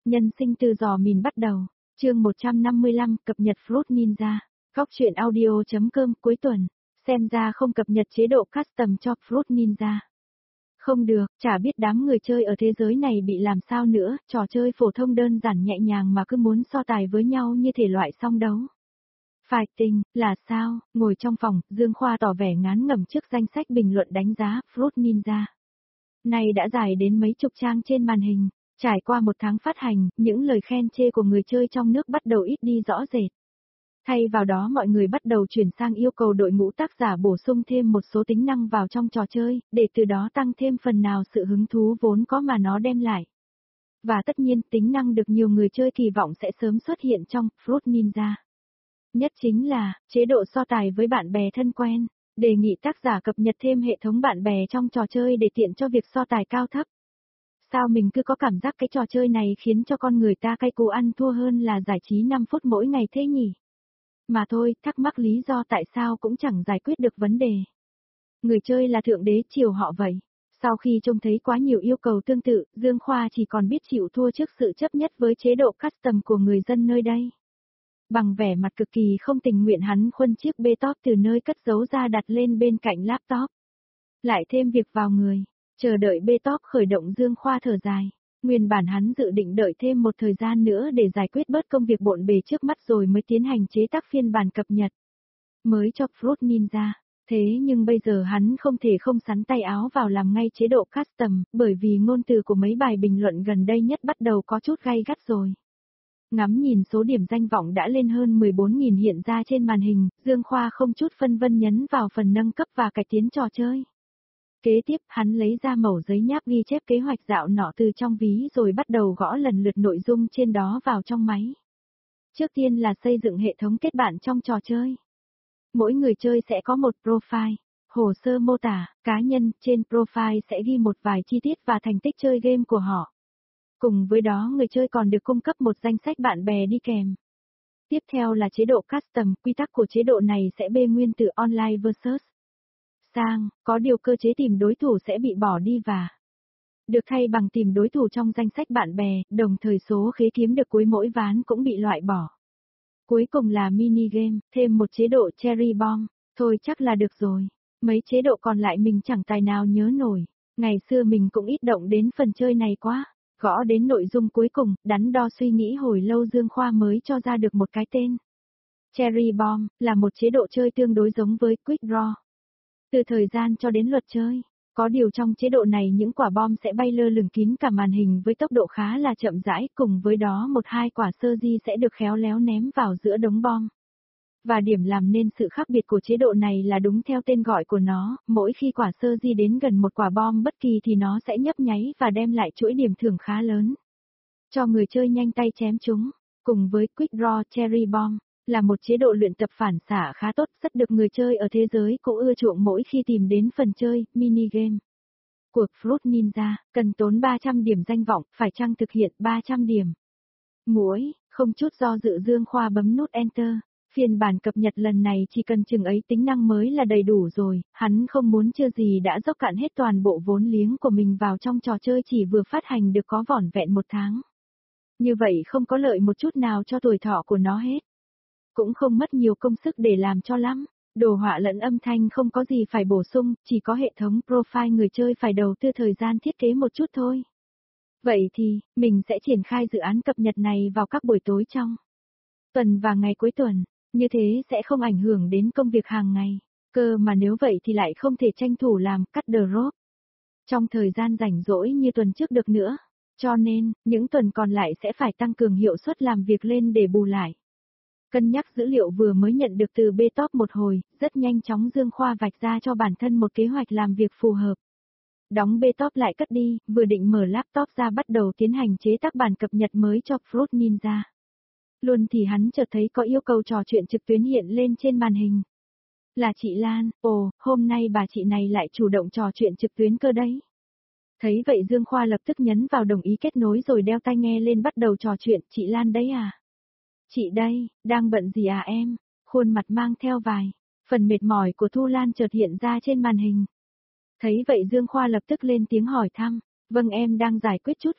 Nhân sinh từ giò mìn bắt đầu. Chương 155, cập nhật Fruit Ninja. Góc truyện audio.com cuối tuần. Xem ra không cập nhật chế độ custom cho Fruit Ninja. Không được, chả biết đám người chơi ở thế giới này bị làm sao nữa, trò chơi phổ thông đơn giản nhẹ nhàng mà cứ muốn so tài với nhau như thể loại song đấu. Fighting, là sao? Ngồi trong phòng, Dương Khoa tỏ vẻ ngán ngẩm trước danh sách bình luận đánh giá Fruit Ninja. Này đã dài đến mấy chục trang trên màn hình. Trải qua một tháng phát hành, những lời khen chê của người chơi trong nước bắt đầu ít đi rõ rệt. Thay vào đó mọi người bắt đầu chuyển sang yêu cầu đội ngũ tác giả bổ sung thêm một số tính năng vào trong trò chơi, để từ đó tăng thêm phần nào sự hứng thú vốn có mà nó đem lại. Và tất nhiên, tính năng được nhiều người chơi kỳ vọng sẽ sớm xuất hiện trong Fruit Ninja. Nhất chính là, chế độ so tài với bạn bè thân quen, đề nghị tác giả cập nhật thêm hệ thống bạn bè trong trò chơi để tiện cho việc so tài cao thấp. Sao mình cứ có cảm giác cái trò chơi này khiến cho con người ta cay cú ăn thua hơn là giải trí 5 phút mỗi ngày thế nhỉ? Mà thôi, thắc mắc lý do tại sao cũng chẳng giải quyết được vấn đề. Người chơi là thượng đế chiều họ vậy. Sau khi trông thấy quá nhiều yêu cầu tương tự, Dương Khoa chỉ còn biết chịu thua trước sự chấp nhất với chế độ custom của người dân nơi đây. Bằng vẻ mặt cực kỳ không tình nguyện hắn khuân chiếc bê-top từ nơi cất giấu ra đặt lên bên cạnh laptop. Lại thêm việc vào người. Chờ đợi bê-top khởi động Dương Khoa thở dài. Nguyên bản hắn dự định đợi thêm một thời gian nữa để giải quyết bớt công việc bộn bề trước mắt rồi mới tiến hành chế tác phiên bản cập nhật mới cho Fruit Ninja. Thế nhưng bây giờ hắn không thể không sắn tay áo vào làm ngay chế độ custom, bởi vì ngôn từ của mấy bài bình luận gần đây nhất bắt đầu có chút gay gắt rồi. Ngắm nhìn số điểm danh vọng đã lên hơn 14.000 hiện ra trên màn hình, Dương Khoa không chút phân vân nhấn vào phần nâng cấp và cải tiến trò chơi. Kế tiếp, hắn lấy ra mẩu giấy nháp ghi chép kế hoạch dạo nọ từ trong ví rồi bắt đầu gõ lần lượt nội dung trên đó vào trong máy. Trước tiên là xây dựng hệ thống kết bạn trong trò chơi. Mỗi người chơi sẽ có một profile, hồ sơ mô tả, cá nhân, trên profile sẽ ghi một vài chi tiết và thành tích chơi game của họ. Cùng với đó người chơi còn được cung cấp một danh sách bạn bè đi kèm. Tiếp theo là chế độ custom, quy tắc của chế độ này sẽ bê nguyên từ online versus sang, có điều cơ chế tìm đối thủ sẽ bị bỏ đi và được thay bằng tìm đối thủ trong danh sách bạn bè, đồng thời số khế kiếm được cuối mỗi ván cũng bị loại bỏ. Cuối cùng là mini game, thêm một chế độ cherry bomb, thôi chắc là được rồi. Mấy chế độ còn lại mình chẳng tài nào nhớ nổi, ngày xưa mình cũng ít động đến phần chơi này quá. Gõ đến nội dung cuối cùng, đắn đo suy nghĩ hồi lâu Dương Khoa mới cho ra được một cái tên. Cherry bomb, là một chế độ chơi tương đối giống với Quick Draw. Từ thời gian cho đến luật chơi, có điều trong chế độ này những quả bom sẽ bay lơ lửng kín cả màn hình với tốc độ khá là chậm rãi, cùng với đó một hai quả sơ di sẽ được khéo léo ném vào giữa đống bom. Và điểm làm nên sự khác biệt của chế độ này là đúng theo tên gọi của nó, mỗi khi quả sơ di đến gần một quả bom bất kỳ thì nó sẽ nhấp nháy và đem lại chuỗi điểm thưởng khá lớn. Cho người chơi nhanh tay chém chúng, cùng với Quick Draw Cherry Bomb, là một chế độ luyện tập phản xạ khá tốt, rất được người chơi ở thế giới cũng ưa chuộng mỗi khi tìm đến phần chơi, mini game. Cuộc Fruit Ninja, cần tốn 300 điểm danh vọng, phải chăng thực hiện 300 điểm. Muỗi, không chút do dự Dương Khoa bấm nút Enter. Phiên bản cập nhật lần này chỉ cần chừng ấy tính năng mới là đầy đủ rồi, hắn không muốn chưa gì đã dốc cạn hết toàn bộ vốn liếng của mình vào trong trò chơi chỉ vừa phát hành được có vỏn vẹn một tháng. Như vậy không có lợi một chút nào cho tuổi thọ của nó hết. Cũng không mất nhiều công sức để làm cho lắm, đồ họa lẫn âm thanh không có gì phải bổ sung, chỉ có hệ thống profile người chơi phải đầu tư thời gian thiết kế một chút thôi. Vậy thì, mình sẽ triển khai dự án cập nhật này vào các buổi tối trong tuần và ngày cuối tuần. Như thế sẽ không ảnh hưởng đến công việc hàng ngày. Cơ mà nếu vậy thì lại không thể tranh thủ làm cut drop trong thời gian rảnh rỗi như tuần trước được nữa. Cho nên, những tuần còn lại sẽ phải tăng cường hiệu suất làm việc lên để bù lại. Cân nhắc dữ liệu vừa mới nhận được từ bê-top một hồi, rất nhanh chóng Dương Khoa vạch ra cho bản thân một kế hoạch làm việc phù hợp. Đóng bê-top lại cất đi, vừa định mở laptop ra bắt đầu tiến hành chế tác bản cập nhật mới cho Fruit Ninja. Luôn thì hắn chợt thấy có yêu cầu trò chuyện trực tuyến hiện lên trên màn hình. Là chị Lan, ồ, hôm nay bà chị này lại chủ động trò chuyện trực tuyến cơ đấy. Thấy vậy Dương Khoa lập tức nhấn vào đồng ý kết nối rồi đeo tai nghe lên bắt đầu trò chuyện, chị Lan đấy à? Chị đây, đang bận gì à em? Khuôn mặt mang theo vài phần mệt mỏi của Thu Lan chợt hiện ra trên màn hình. Thấy vậy Dương Khoa lập tức lên tiếng hỏi thăm, vâng em đang giải quyết chút việc.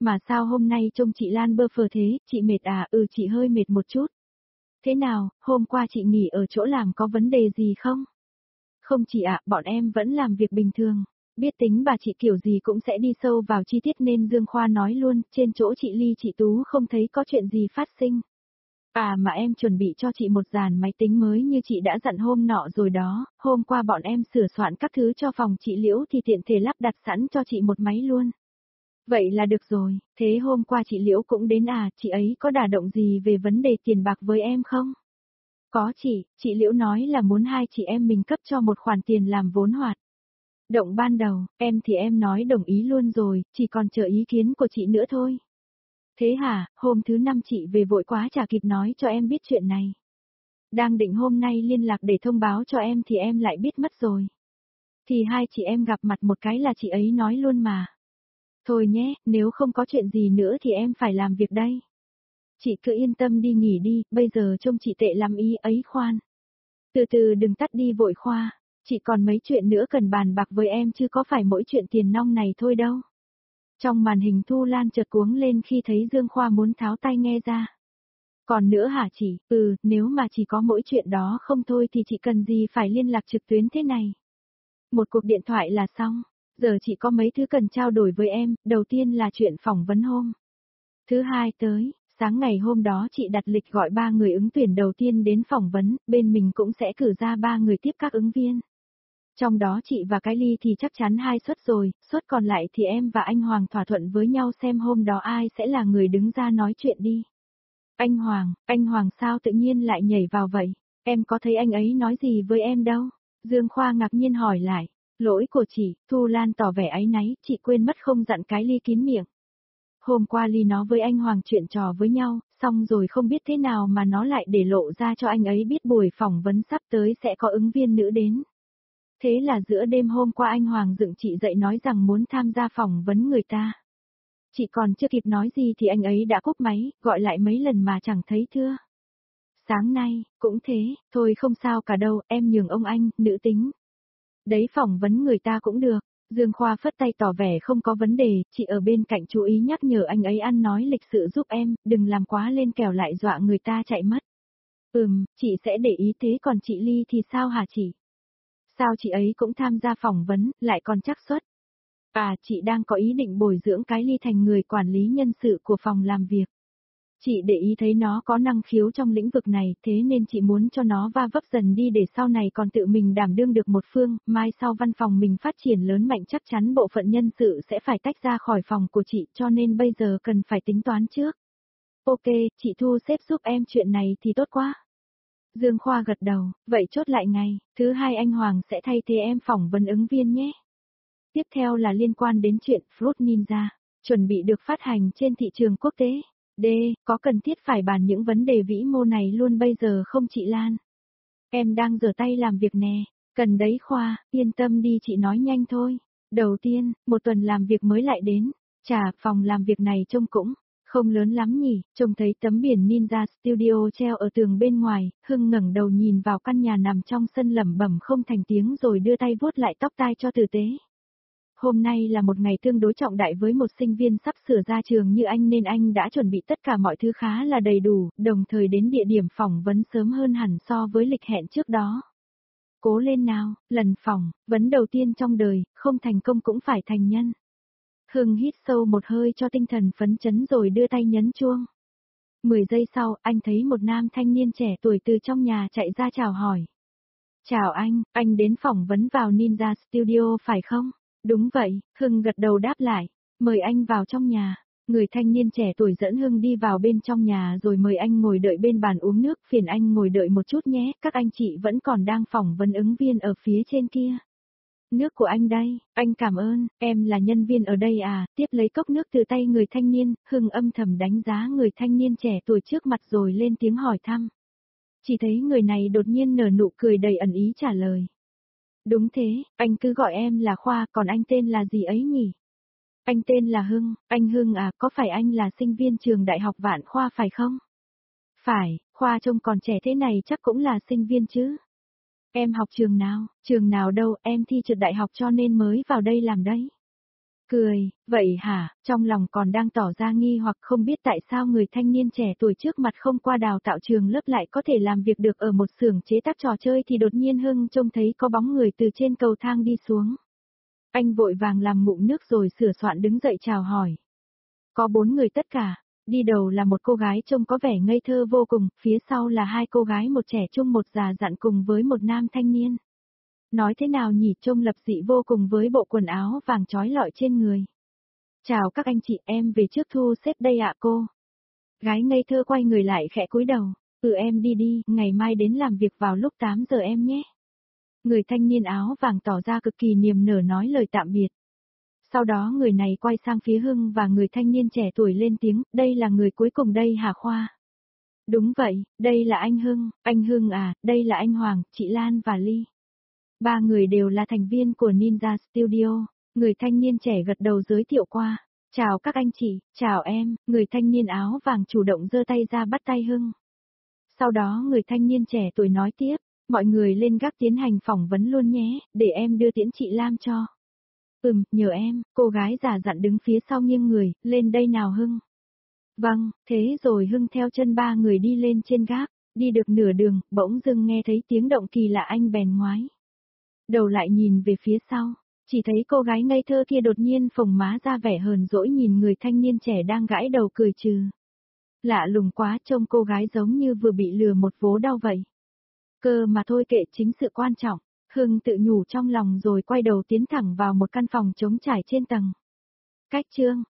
Mà sao hôm nay trông chị Lan bơ phờ thế, chị mệt à? Ừ, chị hơi mệt một chút. Thế nào, hôm qua chị nghỉ ở chỗ làm có vấn đề gì không? Không chị ạ, bọn em vẫn làm việc bình thường. Biết tính bà chị kiểu gì cũng sẽ đi sâu vào chi tiết nên Dương Khoa nói luôn, trên chỗ chị Ly chị Tú không thấy có chuyện gì phát sinh. À mà em chuẩn bị cho chị một dàn máy tính mới như chị đã dặn hôm nọ rồi đó, hôm qua bọn em sửa soạn các thứ cho phòng chị Liễu thì tiện thể lắp đặt sẵn cho chị một máy luôn. Vậy là được rồi, thế hôm qua chị Liễu cũng đến à, chị ấy có đả động gì về vấn đề tiền bạc với em không? Có chị Liễu nói là muốn hai chị em mình cấp cho một khoản tiền làm vốn hoạt động ban đầu, em thì em nói đồng ý luôn rồi, chỉ còn chờ ý kiến của chị nữa thôi. Thế hả, hôm thứ năm chị về vội quá chả kịp nói cho em biết chuyện này. Đang định hôm nay liên lạc để thông báo cho em thì em lại biết mất rồi. Thì hai chị em gặp mặt một cái là chị ấy nói luôn mà. Thôi nhé, nếu không có chuyện gì nữa thì em phải làm việc đây. Chị cứ yên tâm đi nghỉ đi, bây giờ trông chị tệ lắm ý ấy khoan. Từ từ đừng tắt đi vội Khoa, chị còn mấy chuyện nữa cần bàn bạc với em chứ có phải mỗi chuyện tiền nong này thôi đâu. Trong màn hình Thu Lan chợt cuống lên khi thấy Dương Khoa muốn tháo tai nghe ra. Còn nữa hả chị, nếu mà chỉ có mỗi chuyện đó không thôi thì chị cần gì phải liên lạc trực tuyến thế này. Một cuộc điện thoại là xong, giờ chị có mấy thứ cần trao đổi với em, đầu tiên là chuyện phỏng vấn hôm. Thứ hai tới, sáng ngày hôm đó chị đặt lịch gọi 3 người ứng tuyển đầu tiên đến phỏng vấn, bên mình cũng sẽ cử ra 3 người tiếp các ứng viên. Trong đó chị và cái Ly thì chắc chắn 2 suất rồi, suất còn lại thì em và anh Hoàng thỏa thuận với nhau xem hôm đó ai sẽ là người đứng ra nói chuyện đi. Anh Hoàng sao tự nhiên lại nhảy vào vậy? Em có thấy anh ấy nói gì với em đâu? Dương Khoa ngạc nhiên hỏi lại. Lỗi của chị, Thu Lan tỏ vẻ áy náy, chị quên mất không dặn cái Ly kín miệng. Hôm qua Ly nó với anh Hoàng chuyện trò với nhau, xong rồi không biết thế nào mà nó lại để lộ ra cho anh ấy biết buổi phỏng vấn sắp tới sẽ có ứng viên nữ đến. Thế là giữa đêm hôm qua anh Hoàng dựng chị dậy nói rằng muốn tham gia phỏng vấn người ta. Chị còn chưa kịp nói gì thì anh ấy đã cúp máy, gọi lại mấy lần mà chẳng thấy thưa. Sáng nay, cũng thế, thôi không sao cả đâu, em nhường ông anh, nữ tính. Đấy phỏng vấn người ta cũng được. Dương Khoa phất tay tỏ vẻ không có vấn đề, chị ở bên cạnh chú ý nhắc nhở anh ấy ăn nói lịch sự giúp em, đừng làm quá lên kẻo lại dọa người ta chạy mất. Chị sẽ để ý thế còn chị Ly thì sao hả chị? Sao chị ấy cũng tham gia phỏng vấn, lại còn trắc suất? À, chị đang có ý định bồi dưỡng cái Ly thành người quản lý nhân sự của phòng làm việc. Chị để ý thấy nó có năng khiếu trong lĩnh vực này, thế nên chị muốn cho nó va vấp dần đi để sau này còn tự mình đảm đương được một phương, mai sau văn phòng mình phát triển lớn mạnh chắc chắn bộ phận nhân sự sẽ phải tách ra khỏi phòng của chị cho nên bây giờ cần phải tính toán trước. Ok, chị thu xếp giúp em chuyện này thì tốt quá. Dương Khoa gật đầu, vậy chốt lại ngày, thứ hai anh Hoàng sẽ thay thế em phỏng vấn ứng viên nhé. Tiếp theo là liên quan đến chuyện Fruit Ninja, chuẩn bị được phát hành trên thị trường quốc tế. D, có cần thiết phải bàn những vấn đề vĩ mô này luôn bây giờ không chị Lan? Em đang giở tay làm việc nè, cần đấy Khoa, yên tâm đi chị nói nhanh thôi. Đầu tiên, một tuần làm việc mới lại đến, chà, phòng làm việc này trông cũng không lớn lắm nhỉ, trông thấy tấm biển Ninja Studio treo ở tường bên ngoài, Hưng ngẩng đầu nhìn vào căn nhà nằm trong sân lẩm bẩm không thành tiếng rồi đưa tay vuốt lại tóc tai cho tử tế. Hôm nay là một ngày tương đối trọng đại với một sinh viên sắp sửa ra trường như anh nên anh đã chuẩn bị tất cả mọi thứ khá là đầy đủ, đồng thời đến địa điểm phỏng vấn sớm hơn hẳn so với lịch hẹn trước đó. Cố lên nào, lần phỏng vấn đầu tiên trong đời, không thành công cũng phải thành nhân. Hưng hít sâu một hơi cho tinh thần phấn chấn rồi đưa tay nhấn chuông. 10 giây sau, anh thấy một nam thanh niên trẻ tuổi từ trong nhà chạy ra chào hỏi. Chào anh đến phỏng vấn vào Ninja Studio phải không? Đúng vậy, Hưng gật đầu đáp lại. Mời anh vào trong nhà. Người thanh niên trẻ tuổi dẫn Hưng đi vào bên trong nhà rồi mời anh ngồi đợi bên bàn uống nước. Phiền anh ngồi đợi một chút nhé, các anh chị vẫn còn đang phỏng vấn ứng viên ở phía trên kia. Nước của anh đây, anh cảm ơn, em là nhân viên ở đây à, tiếp lấy cốc nước từ tay người thanh niên, Hưng âm thầm đánh giá người thanh niên trẻ tuổi trước mặt rồi lên tiếng hỏi thăm. Chỉ thấy người này đột nhiên nở nụ cười đầy ẩn ý trả lời. Đúng thế, anh cứ gọi em là Khoa, còn anh tên là gì ấy nhỉ? Anh tên là Hưng, anh Hưng à, có phải anh là sinh viên trường đại học Vạn Khoa phải không? Phải, Khoa trông còn trẻ thế này chắc cũng là sinh viên chứ. Em học trường nào đâu, em thi trượt đại học cho nên mới vào đây làm đấy. Cười, vậy hả, trong lòng còn đang tỏ ra nghi hoặc không biết tại sao người thanh niên trẻ tuổi trước mặt không qua đào tạo trường lớp lại có thể làm việc được ở một xưởng chế tác trò chơi thì đột nhiên Hưng trông thấy có bóng người từ trên cầu thang đi xuống. Anh vội vàng làm ngụm nước rồi sửa soạn đứng dậy chào hỏi. Có 4 người tất cả, đi đầu là một cô gái trông có vẻ ngây thơ vô cùng, phía sau là 2 cô gái một trẻ trung một già dặn cùng với một nam thanh niên. Nói thế nào nhỉ, trông lập dị vô cùng với bộ quần áo vàng trói lọi trên người. Chào các anh chị, em về trước thu xếp đây ạ cô. Gái ngây thơ quay người lại khẽ cúi đầu. Em đi đi, ngày mai đến làm việc vào lúc 8 giờ em nhé. Người thanh niên áo vàng tỏ ra cực kỳ niềm nở nói lời tạm biệt. Sau đó người này quay sang phía Hưng và người thanh niên trẻ tuổi lên tiếng, đây là người cuối cùng đây hả Khoa? Đúng vậy, đây là anh Hưng à, đây là anh Hoàng, chị Lan và Ly. 3 người đều là thành viên của Ninja Studio, người thanh niên trẻ gật đầu giới thiệu qua. Chào các anh chị, chào em, người thanh niên áo vàng chủ động giơ tay ra bắt tay Hưng. Sau đó người thanh niên trẻ tuổi nói tiếp, mọi người lên gác tiến hành phỏng vấn luôn nhé, để em đưa tiễn chị Lam cho. Nhờ em, cô gái già dặn đứng phía sau nghiêng người, lên đây nào Hưng. Vâng, thế rồi Hưng theo chân 3 người đi lên trên gác, đi được nửa đường, bỗng dưng nghe thấy tiếng động kỳ lạ anh bèn ngoái. Đầu lại nhìn về phía sau, chỉ thấy cô gái ngây thơ kia đột nhiên phồng má ra vẻ hờn dỗi nhìn người thanh niên trẻ đang gãi đầu cười trừ. Lạ lùng quá, trông cô gái giống như vừa bị lừa một vố đau vậy. Cơ mà thôi kệ, chính sự quan trọng. Hưng tự nhủ trong lòng rồi quay đầu tiến thẳng vào một căn phòng trống trải trên tầng. Cách chương